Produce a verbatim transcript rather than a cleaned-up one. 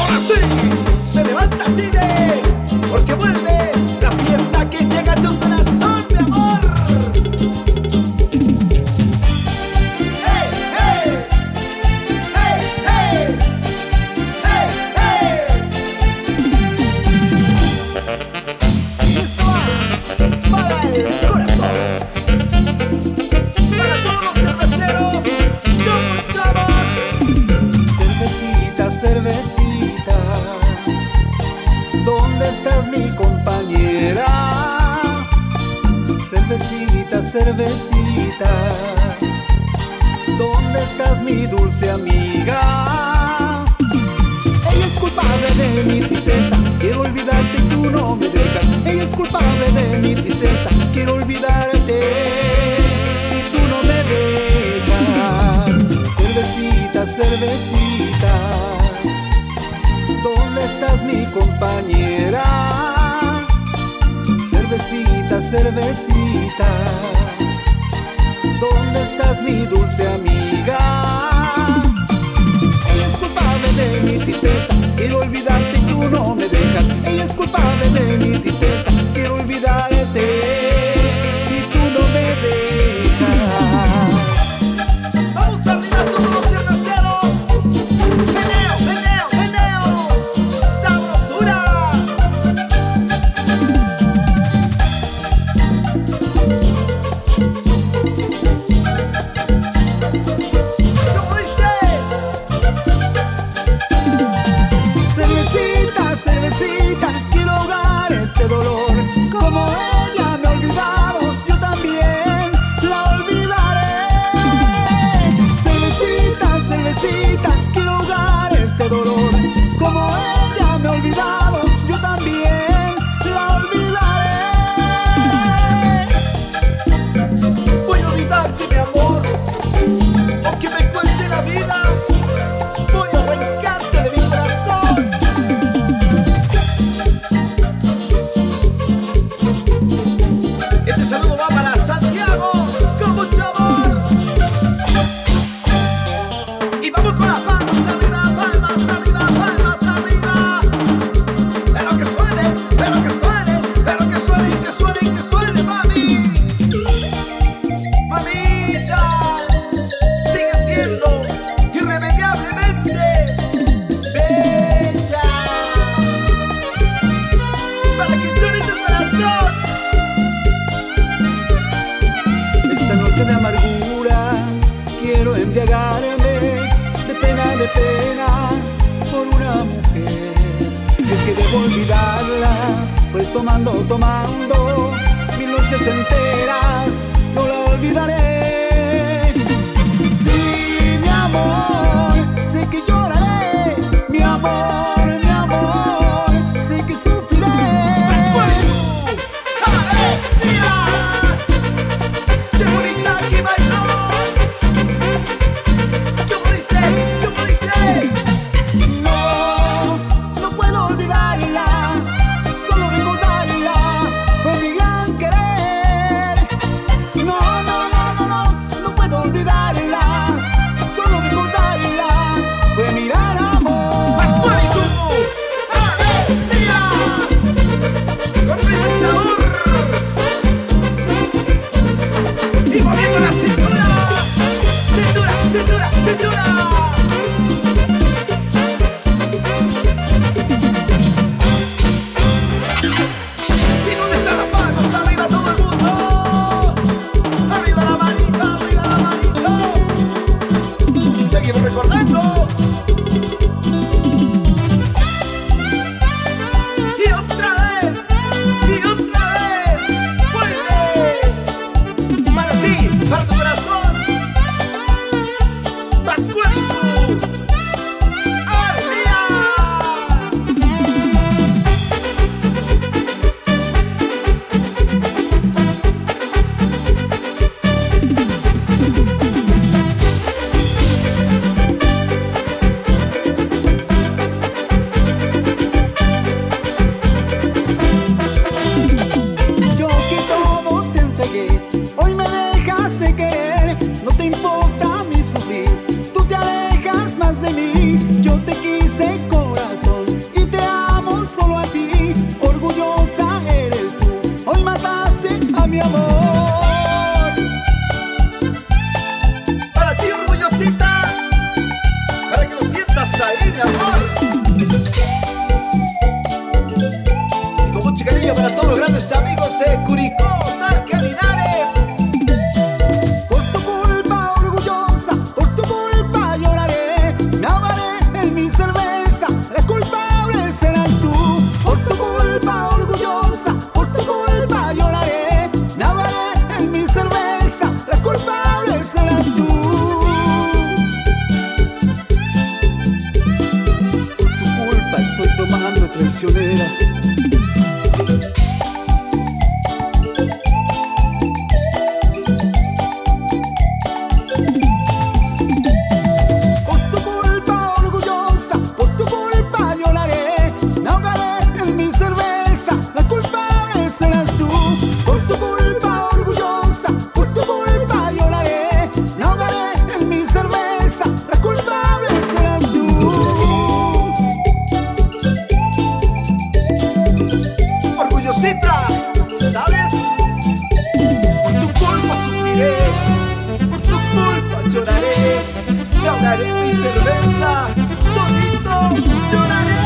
Ahora sí, se levanta Chile, porque vuelve la fiesta que llega a tu corazón, mi amor. ¡Hey, hey! ¡Hey, hey! ¡Hey, hey! Y esto va para el corazón, para todos los cerveceros con mucho amor. Cervecita, cervecita, ¿dónde estás mi compañera? Cervecita, cervecita, ¿dónde estás mi dulce amiga? Ella es culpable de mi tristeza, quiero olvidarte y tú no me dejas. Ella es culpable de mi tristeza, quiero olvidarte y tú no me dejas. Cervecita, cervecita, ¿dónde estás mi compañera? Cervecita, cervecita, ¿dónde estás mi dulce amiga? Ella es culpable de mi tristeza, quiero olvidarte y tú no me dejas. Ella es culpable de mi tristeza, quiero olvidarte y tú no me dejas. Vamos arriba todos los cerveceros. Meneo, meneo, meneo. Sabrosura. ¿Cómo dice? Cervecita, cervecita, quiero ahogar este dolor. Como ella me ha olvidado, yo también la olvidaré. Cervecita, cervecita, quiero ahogar este dolor. Como ella me ha olvidado, yo también la olvidaré. Voy a olvidarte, mi amor, aunque me cueste la vida. Voy a arrancarte de mi corazón. Este saludo va para Santiago con mucho amor. Y vamos con las palmas arriba, palmas arriba, palmas arriba. Pero que suene, pero que suene, pero que suene, que suene, que suene, mami. Mamita, sigue siendo irremediablemente bella. Para que llore tu corazón. Esta noche de amargura quiero embriagarme de pena, de pena por una mujer. Y es que debo olvidarla, pues tomando, tomando mil noches enteras no la olvidaré. Sí, mi amor, sé que lloraré, mi amor, mi amor, sé que sufriré. ¡Qué bonita que bailó! ¿Cómo dice? ¿Cómo dice? No, no puedo olvidarla, solo recordarla fue mi gran querer. No, no, no, mi amor. Y con mucho cariño para todos los grandes amigos de Curicó, Talca, Linares. Por tu culpa orgullosa, por tu culpa lloraré, me ahogaré en mi cerveza, la culpable serás tú. Por tu culpa orgullosa, por tu culpa lloraré, me ahogaré en mi cerveza, la culpable serás tú. Por tu culpa estoy tomando, traicionera. Orgullosita, ¿sabes? Por tu culpa sufriré, por tu culpa lloraré, me ahogaré en mi cerveza, solito lloraré.